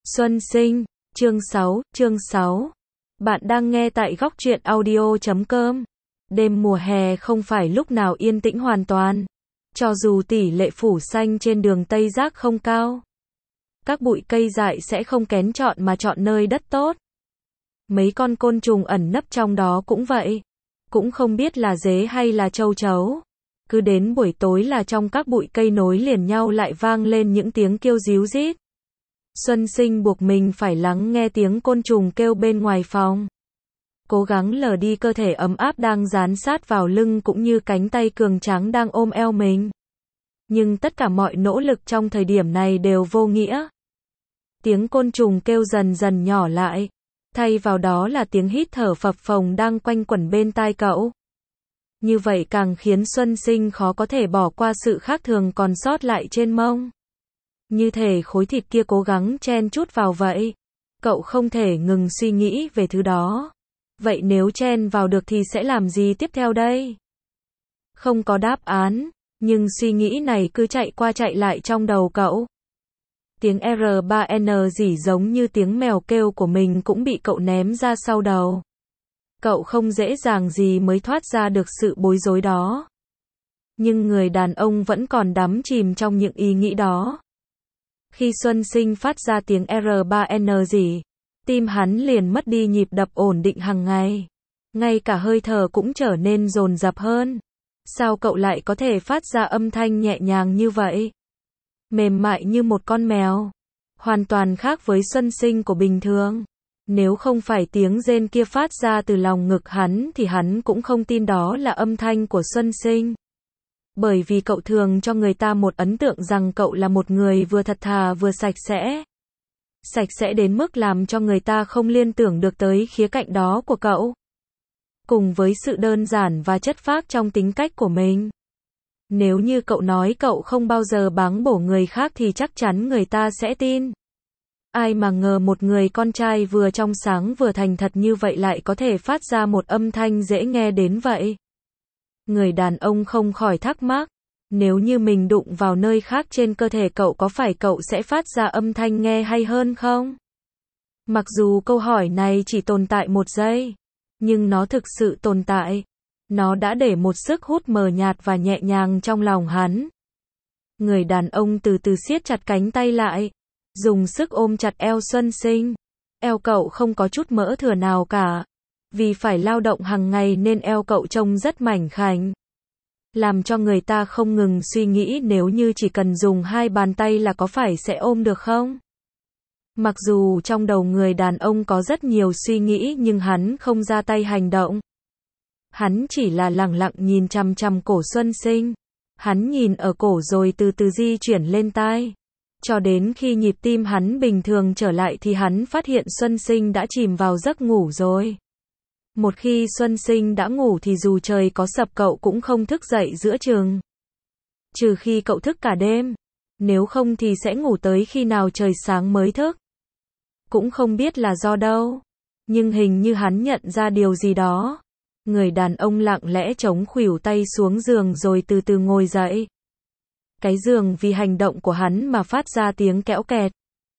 Xuân sinh, chương 6. Bạn đang nghe tại góc truyện audio.com. Đêm mùa hè không phải lúc nào yên tĩnh hoàn toàn. Cho dù tỷ lệ phủ xanh trên đường Tây Giác không cao, các bụi cây dại sẽ không kén chọn mà chọn nơi đất tốt. Mấy con côn trùng ẩn nấp trong đó cũng vậy. Cũng không biết là dế hay là châu chấu. Cứ đến buổi tối là trong các bụi cây nối liền nhau lại vang lên những tiếng kêu ríu rít. Xuân sinh buộc mình phải lắng nghe tiếng côn trùng kêu bên ngoài phòng. Cố gắng lờ đi cơ thể ấm áp đang dán sát vào lưng cũng như cánh tay cường tráng đang ôm eo mình. Nhưng tất cả mọi nỗ lực trong thời điểm này đều vô nghĩa. Tiếng côn trùng kêu dần dần nhỏ lại. Thay vào đó là tiếng hít thở phập phồng đang quanh quẩn bên tai cậu. Như vậy càng khiến Xuân sinh khó có thể bỏ qua sự khác thường còn sót lại trên mông. Như thể khối thịt kia cố gắng chen chút vào vậy. Cậu không thể ngừng suy nghĩ về thứ đó. Vậy nếu chen vào được thì sẽ làm gì tiếp theo đây? Không có đáp án, nhưng suy nghĩ này cứ chạy qua chạy lại trong đầu cậu. Tiếng R3N rỉ giống như tiếng mèo kêu của mình cũng bị cậu ném ra sau đầu. Cậu không dễ dàng gì mới thoát ra được sự bối rối đó. Nhưng người đàn ông vẫn còn đắm chìm trong những ý nghĩ đó. Khi Xuân sinh phát ra tiếng R3N rỉ, tim hắn liền mất đi nhịp đập ổn định hàng ngày. Ngay cả hơi thở cũng trở nên dồn dập hơn. Sao cậu lại có thể phát ra âm thanh nhẹ nhàng như vậy? Mềm mại như một con mèo. Hoàn toàn khác với Xuân sinh của bình thường. Nếu không phải tiếng rên kia phát ra từ lòng ngực hắn thì hắn cũng không tin đó là âm thanh của Xuân sinh. Bởi vì cậu thường cho người ta một ấn tượng rằng cậu là một người vừa thật thà vừa sạch sẽ. Sạch sẽ đến mức làm cho người ta không liên tưởng được tới khía cạnh đó của cậu. Cùng với sự đơn giản và chất phác trong tính cách của mình. Nếu như cậu nói cậu không bao giờ báng bổ người khác thì chắc chắn người ta sẽ tin. Ai mà ngờ một người con trai vừa trong sáng vừa thành thật như vậy lại có thể phát ra một âm thanh dễ nghe đến vậy. Người đàn ông không khỏi thắc mắc, nếu như mình đụng vào nơi khác trên cơ thể cậu có phải cậu sẽ phát ra âm thanh nghe hay hơn không? Mặc dù câu hỏi này chỉ tồn tại một giây, nhưng nó thực sự tồn tại. Nó đã để một sức hút mờ nhạt và nhẹ nhàng trong lòng hắn. Người đàn ông từ từ siết chặt cánh tay lại, dùng sức ôm chặt eo Xuân sinh. Eo cậu không có chút mỡ thừa nào cả. Vì phải lao động hàng ngày nên eo cậu trông rất mảnh khảnh. Làm cho người ta không ngừng suy nghĩ nếu như chỉ cần dùng hai bàn tay là có phải sẽ ôm được không? Mặc dù trong đầu người đàn ông có rất nhiều suy nghĩ nhưng hắn không ra tay hành động. Hắn chỉ là lẳng lặng nhìn chằm chằm cổ Xuân sinh. Hắn nhìn ở cổ rồi từ từ di chuyển lên tai. Cho đến khi nhịp tim hắn bình thường trở lại thì hắn phát hiện Xuân sinh đã chìm vào giấc ngủ rồi. Một khi Xuân sinh đã ngủ thì dù trời có sập cậu cũng không thức dậy giữa chừng. Trừ khi cậu thức cả đêm. Nếu không thì sẽ ngủ tới khi nào trời sáng mới thức. Cũng không biết là do đâu. Nhưng hình như hắn nhận ra điều gì đó. Người đàn ông lặng lẽ chống khuỷu tay xuống giường rồi từ từ ngồi dậy. Cái giường vì hành động của hắn mà phát ra tiếng kẽo kẹt.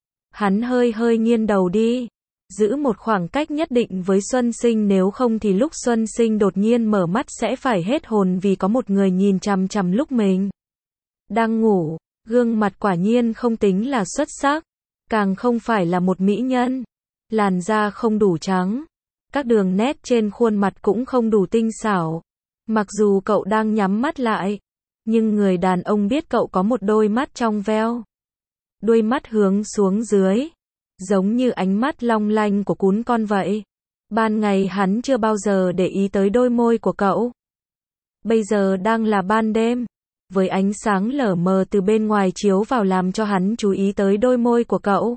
Hắn hơi nghiêng đầu đi. Giữ một khoảng cách nhất định với Xuân sinh nếu không thì lúc Xuân sinh đột nhiên mở mắt sẽ phải hết hồn vì có một người nhìn chằm chằm lúc mình đang ngủ. Gương mặt quả nhiên không tính là xuất sắc. Càng không phải là một mỹ nhân. Làn da không đủ trắng. Các đường nét trên khuôn mặt cũng không đủ tinh xảo. Mặc dù cậu đang nhắm mắt lại. Nhưng người đàn ông biết cậu có một đôi mắt trong veo. Đôi mắt hướng xuống dưới. Giống như ánh mắt long lanh của cún con vậy. Ban ngày hắn chưa bao giờ để ý tới đôi môi của cậu. Bây giờ đang là ban đêm. Với ánh sáng lờ mờ từ bên ngoài chiếu vào làm cho hắn chú ý tới đôi môi của cậu.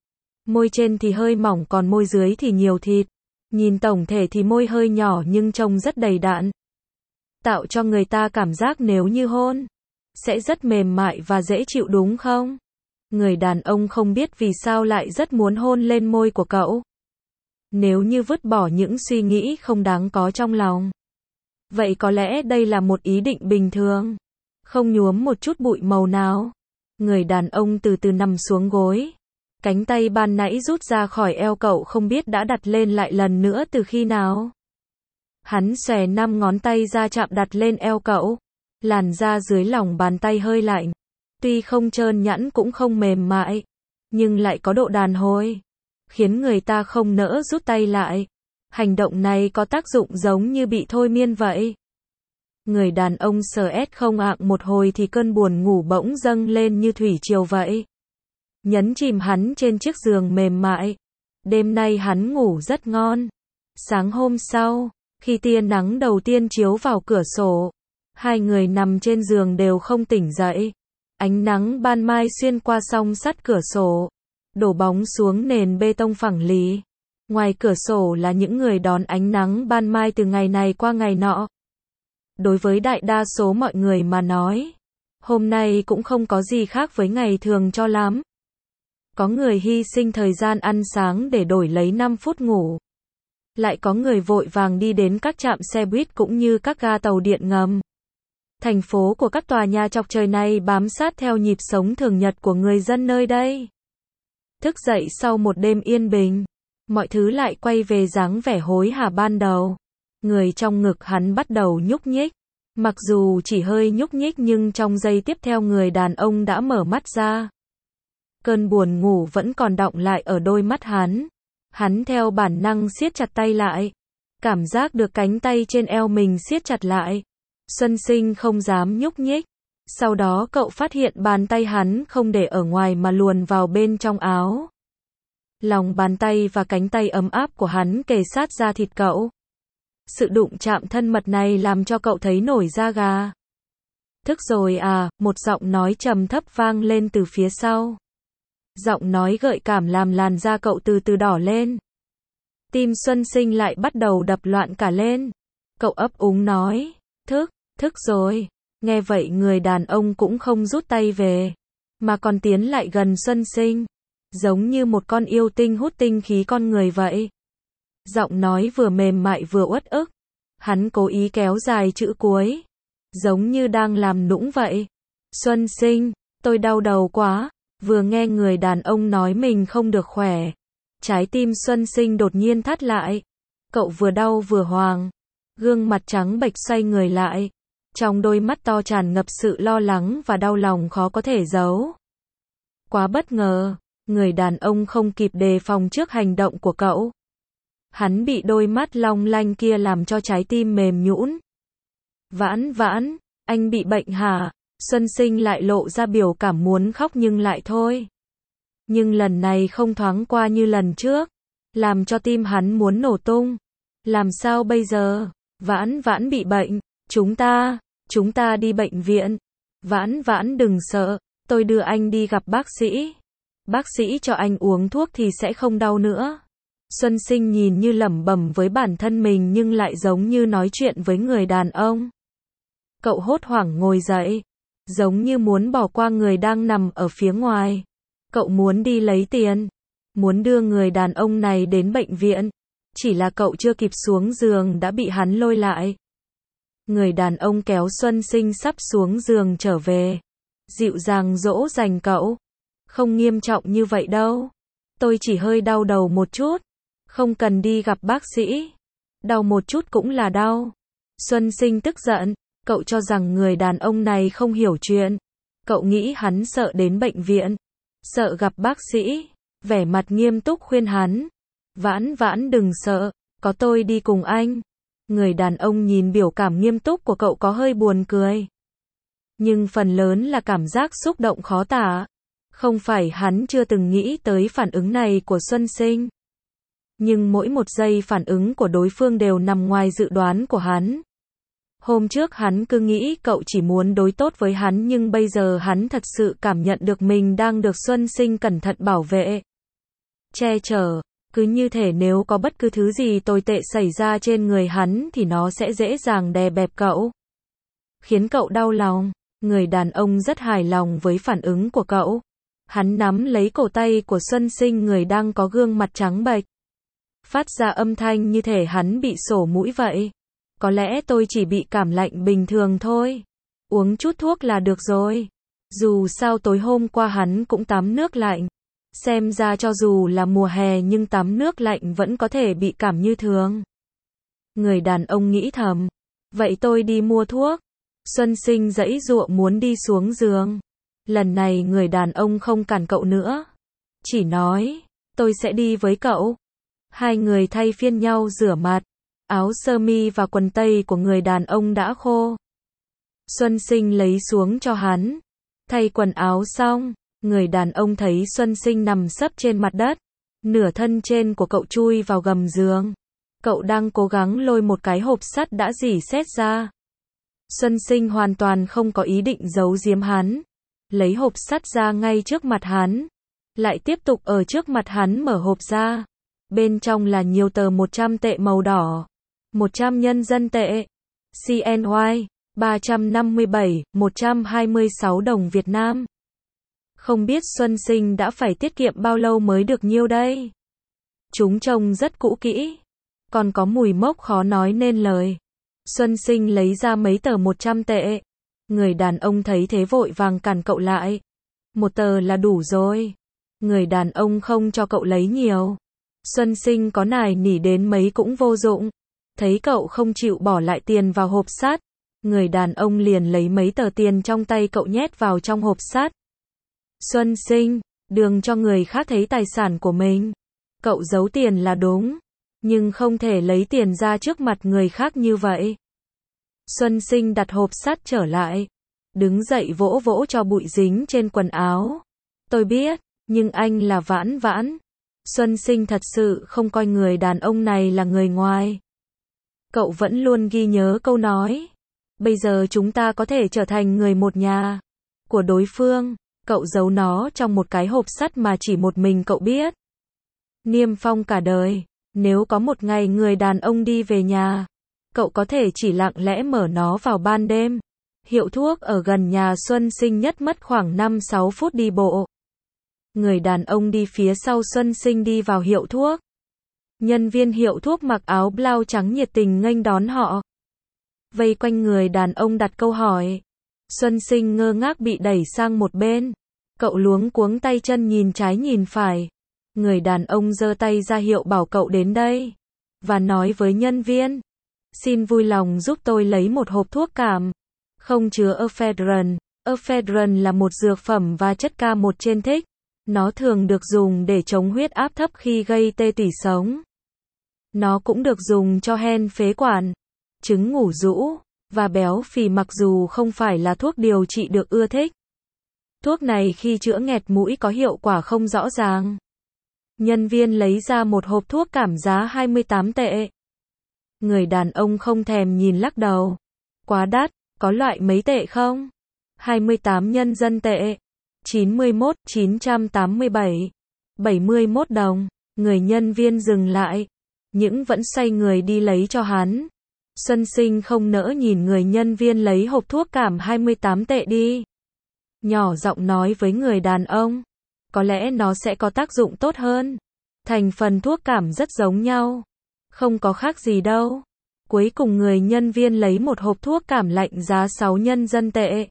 Môi trên thì hơi mỏng còn môi dưới thì nhiều thịt. Nhìn tổng thể thì môi hơi nhỏ nhưng trông rất đầy đặn. Tạo cho người ta cảm giác nếu như hôn, sẽ rất mềm mại và dễ chịu đúng không? Người đàn ông không biết vì sao lại rất muốn hôn lên môi của cậu. Nếu như vứt bỏ những suy nghĩ không đáng có trong lòng. Vậy có lẽ đây là một ý định bình thường. Không nhuốm một chút bụi màu nào. Người đàn ông từ từ nằm xuống gối. Cánh tay ban nãy rút ra khỏi eo cậu không biết đã đặt lên lại lần nữa từ khi nào. Hắn xòe 5 ngón tay ra chạm đặt lên eo cậu. Làn da dưới lòng bàn tay hơi lạnh. Tuy không trơn nhẵn cũng không mềm mại. Nhưng lại có độ đàn hồi. Khiến người ta không nỡ rút tay lại. Hành động này có tác dụng giống như bị thôi miên vậy. Người đàn ông sờ ét không ạng một hồi thì cơn buồn ngủ bỗng dâng lên như thủy triều vậy. Nhấn chìm hắn trên chiếc giường mềm mại. Đêm nay hắn ngủ rất ngon. Sáng hôm sau, khi tia nắng đầu tiên chiếu vào cửa sổ, hai người nằm trên giường đều không tỉnh dậy. Ánh nắng ban mai xuyên qua song sắt cửa sổ, đổ bóng xuống nền bê tông phẳng lì. Ngoài cửa sổ là những người đón ánh nắng ban mai từ ngày này qua ngày nọ. Đối với đại đa số mọi người mà nói, hôm nay cũng không có gì khác với ngày thường cho lắm. Có người hy sinh thời gian ăn sáng để đổi lấy 5 phút ngủ. Lại có người vội vàng đi đến các trạm xe buýt cũng như các ga tàu điện ngầm. Thành phố của các tòa nhà chọc trời này bám sát theo nhịp sống thường nhật của người dân nơi đây. Thức dậy sau một đêm yên bình, mọi thứ lại quay về dáng vẻ hối hả ban đầu. Người trong ngực hắn bắt đầu nhúc nhích. Mặc dù chỉ hơi nhúc nhích nhưng trong giây tiếp theo người đàn ông đã mở mắt ra. Cơn buồn ngủ vẫn còn đọng lại ở đôi mắt hắn. Hắn theo bản năng siết chặt tay lại. Cảm giác được cánh tay trên eo mình siết chặt lại. Xuân Sinh không dám nhúc nhích. Sau đó cậu phát hiện bàn tay hắn không để ở ngoài mà luồn vào bên trong áo. Lòng bàn tay và cánh tay ấm áp của hắn kề sát da thịt cậu. Sự đụng chạm thân mật này làm cho cậu thấy nổi da gà. Thức rồi à, một giọng nói trầm thấp vang lên từ phía sau. Giọng nói gợi cảm làm làn da cậu từ từ đỏ lên. Tim Xuân Sinh lại bắt đầu đập loạn cả lên. Cậu ấp úng nói, thức rồi. Nghe vậy người đàn ông cũng không rút tay về, mà còn tiến lại gần Xuân Sinh. Giống như một con yêu tinh hút tinh khí con người vậy. Giọng nói vừa mềm mại vừa uất ức. Hắn cố ý kéo dài chữ cuối. Giống như đang làm nũng vậy. Xuân Sinh, tôi đau đầu quá. Vừa nghe người đàn ông nói mình không được khỏe. Trái tim Xuân Sinh đột nhiên thắt lại. Cậu vừa đau vừa hoang. Gương mặt trắng bệch xoay người lại. Trong đôi mắt to tràn ngập sự lo lắng và đau lòng khó có thể giấu. Quá bất ngờ. Người đàn ông không kịp đề phòng trước hành động của cậu. Hắn bị đôi mắt long lanh kia làm cho trái tim mềm nhũn. Vãn, anh bị bệnh hả? Xuân Sinh lại lộ ra biểu cảm muốn khóc nhưng lại thôi. Nhưng lần này không thoáng qua như lần trước. Làm cho tim hắn muốn nổ tung. Làm sao bây giờ? Vãn bị bệnh. Chúng ta đi bệnh viện. Vãn đừng sợ. Tôi đưa anh đi gặp bác sĩ. Bác sĩ cho anh uống thuốc thì sẽ không đau nữa. Xuân Sinh nhìn như lẩm bẩm với bản thân mình nhưng lại giống như nói chuyện với người đàn ông. Cậu hốt hoảng ngồi dậy. Giống như muốn bỏ qua người đang nằm ở phía ngoài. Cậu muốn đi lấy tiền. Muốn đưa người đàn ông này đến bệnh viện. Chỉ là cậu chưa kịp xuống giường đã bị hắn lôi lại. Người đàn ông kéo Xuân Sinh sắp xuống giường trở về. Dịu dàng dỗ dành cậu. Không nghiêm trọng như vậy đâu. Tôi chỉ hơi đau đầu một chút. Không cần đi gặp bác sĩ. Đau một chút cũng là đau. Xuân Sinh tức giận. Cậu cho rằng người đàn ông này không hiểu chuyện. Cậu nghĩ hắn sợ đến bệnh viện. Sợ gặp bác sĩ. Vẻ mặt nghiêm túc khuyên hắn. Vãn đừng sợ. Có tôi đi cùng anh. Người đàn ông nhìn biểu cảm nghiêm túc của cậu có hơi buồn cười. Nhưng phần lớn là cảm giác xúc động khó tả. Không phải hắn chưa từng nghĩ tới phản ứng này của Xuân Sinh. Nhưng mỗi một giây phản ứng của đối phương đều nằm ngoài dự đoán của hắn. Hôm trước hắn cứ nghĩ cậu chỉ muốn đối tốt với hắn nhưng bây giờ hắn thật sự cảm nhận được mình đang được Xuân Sinh cẩn thận bảo vệ. Che chở. Cứ như thể nếu có bất cứ thứ gì tồi tệ xảy ra trên người hắn thì nó sẽ dễ dàng đè bẹp cậu. Khiến cậu đau lòng. Người đàn ông rất hài lòng với phản ứng của cậu. Hắn nắm lấy cổ tay của Xuân Sinh người đang có gương mặt trắng bệch. Phát ra âm thanh như thể hắn bị sổ mũi vậy. Có lẽ tôi chỉ bị cảm lạnh bình thường thôi. Uống chút thuốc là được rồi. Dù sao tối hôm qua hắn cũng tắm nước lạnh. Xem ra cho dù là mùa hè nhưng tắm nước lạnh vẫn có thể bị cảm như thường. Người đàn ông nghĩ thầm. Vậy tôi đi mua thuốc. Xuân Sinh giãy giụa muốn đi xuống giường. Lần này người đàn ông không cản cậu nữa. Chỉ nói, tôi sẽ đi với cậu. Hai người thay phiên nhau rửa mặt. Áo sơ mi và quần tây của người đàn ông đã khô. Xuân Sinh lấy xuống cho hắn. Thay quần áo xong, người đàn ông thấy Xuân Sinh nằm sấp trên mặt đất. Nửa thân trên của cậu chui vào gầm giường. Cậu đang cố gắng lôi một cái hộp sắt đã rỉ sét ra. Xuân Sinh hoàn toàn không có ý định giấu giếm hắn. Lấy hộp sắt ra ngay trước mặt hắn. Lại tiếp tục ở trước mặt hắn mở hộp ra. Bên trong là nhiều tờ 100 tệ màu đỏ. 100 nhân dân tệ. CNY. 357, 126 đồng Việt Nam. Không biết Xuân Sinh đã phải tiết kiệm bao lâu mới được nhiêu đây? Chúng trông rất cũ kỹ. Còn có mùi mốc khó nói nên lời. Xuân Sinh lấy ra mấy tờ 100 tệ. Người đàn ông thấy thế vội vàng cản cậu lại. Một tờ là đủ rồi. Người đàn ông không cho cậu lấy nhiều. Xuân Sinh có nài nỉ đến mấy cũng vô dụng. Thấy cậu không chịu bỏ lại tiền vào hộp sắt. Người đàn ông liền lấy mấy tờ tiền trong tay cậu nhét vào trong hộp sắt. Xuân Sinh, đừng cho người khác thấy tài sản của mình. Cậu giấu tiền là đúng. Nhưng không thể lấy tiền ra trước mặt người khác như vậy. Xuân Sinh đặt hộp sắt trở lại. Đứng dậy vỗ vỗ cho bụi dính trên quần áo. Tôi biết, nhưng anh là Vãn Vãn. Xuân Sinh thật sự không coi người đàn ông này là người ngoài. Cậu vẫn luôn ghi nhớ câu nói. Bây giờ chúng ta có thể trở thành người một nhà. Của đối phương, cậu giấu nó trong một cái hộp sắt mà chỉ một mình cậu biết. Niêm phong cả đời. Nếu có một ngày người đàn ông đi về nhà, cậu có thể chỉ lặng lẽ mở nó vào ban đêm. Hiệu thuốc ở gần nhà Xuân Sinh nhất mất khoảng 5-6 phút đi bộ. Người đàn ông đi phía sau Xuân Sinh đi vào hiệu thuốc. Nhân viên hiệu thuốc mặc áo blau trắng nhiệt tình nghênh đón họ. Vây quanh người đàn ông đặt câu hỏi. Xuân Sinh ngơ ngác bị đẩy sang một bên. Cậu luống cuống tay chân nhìn trái nhìn phải. Người đàn ông giơ tay ra hiệu bảo cậu đến đây. Và nói với nhân viên. Xin vui lòng giúp tôi lấy một hộp thuốc cảm. Không chứa ephedrine. Ephedrine là một dược phẩm và chất K1 trên thích. Nó thường được dùng để chống huyết áp thấp khi gây tê tủy sống. Nó cũng được dùng cho hen phế quản, chứng ngủ rũ, và béo phì mặc dù không phải là thuốc điều trị được ưa thích. Thuốc này khi chữa nghẹt mũi có hiệu quả không rõ ràng. Nhân viên lấy ra một hộp thuốc cảm giá 28 tệ. Người đàn ông không thèm nhìn lắc đầu. Quá đắt, có loại mấy tệ không? 28 nhân dân tệ. 91, 987. 71 đồng. Người nhân viên dừng lại. Nhưng vẫn xoay người đi lấy cho hắn. Xuân Sinh không nỡ nhìn người nhân viên lấy hộp thuốc cảm 28 tệ đi. Nhỏ giọng nói với người đàn ông. Có lẽ nó sẽ có tác dụng tốt hơn. Thành phần thuốc cảm rất giống nhau. Không có khác gì đâu. Cuối cùng người nhân viên lấy một hộp thuốc cảm lạnh giá 6 nhân dân tệ.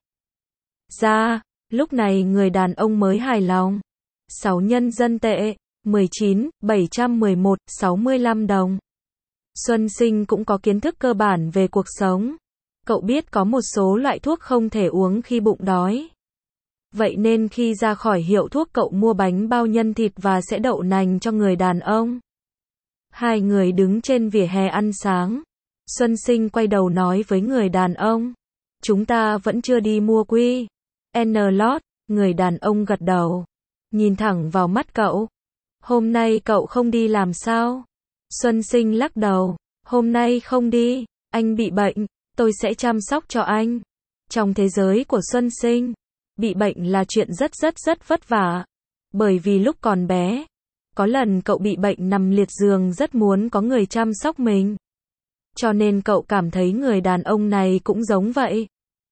Ra, lúc này người đàn ông mới hài lòng. 6 nhân dân tệ, 19, 711, 65 đồng. Xuân Sinh cũng có kiến thức cơ bản về cuộc sống. Cậu biết có một số loại thuốc không thể uống khi bụng đói. Vậy nên khi ra khỏi hiệu thuốc cậu mua bánh bao nhân thịt và sẽ đậu nành cho người đàn ông. Hai người đứng trên vỉa hè ăn sáng. Xuân Sinh quay đầu nói với người đàn ông. Chúng ta vẫn chưa đi mua quy. N-Lot, người đàn ông gật đầu. Nhìn thẳng vào mắt cậu. Hôm nay cậu không đi làm sao? Xuân Sinh lắc đầu. Hôm nay không đi, anh bị bệnh, tôi sẽ chăm sóc cho anh. Trong thế giới của Xuân Sinh, bị bệnh là chuyện rất vất vả. Bởi vì lúc còn bé, có lần cậu bị bệnh nằm liệt giường rất muốn có người chăm sóc mình. Cho nên cậu cảm thấy người đàn ông này cũng giống vậy.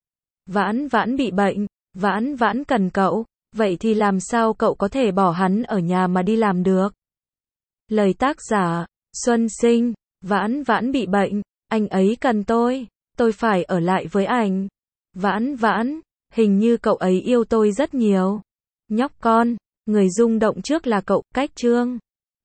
Vãn Vãn bị bệnh, Vãn Vãn cần cậu, vậy thì làm sao cậu có thể bỏ hắn ở nhà mà đi làm được? Lời tác giả, Xuân Sinh, Vãn Vãn bị bệnh, anh ấy cần tôi phải ở lại với anh. Vãn Vãn, hình như cậu ấy yêu tôi rất nhiều. Nhóc con, Người rung động trước là cậu, cách chương.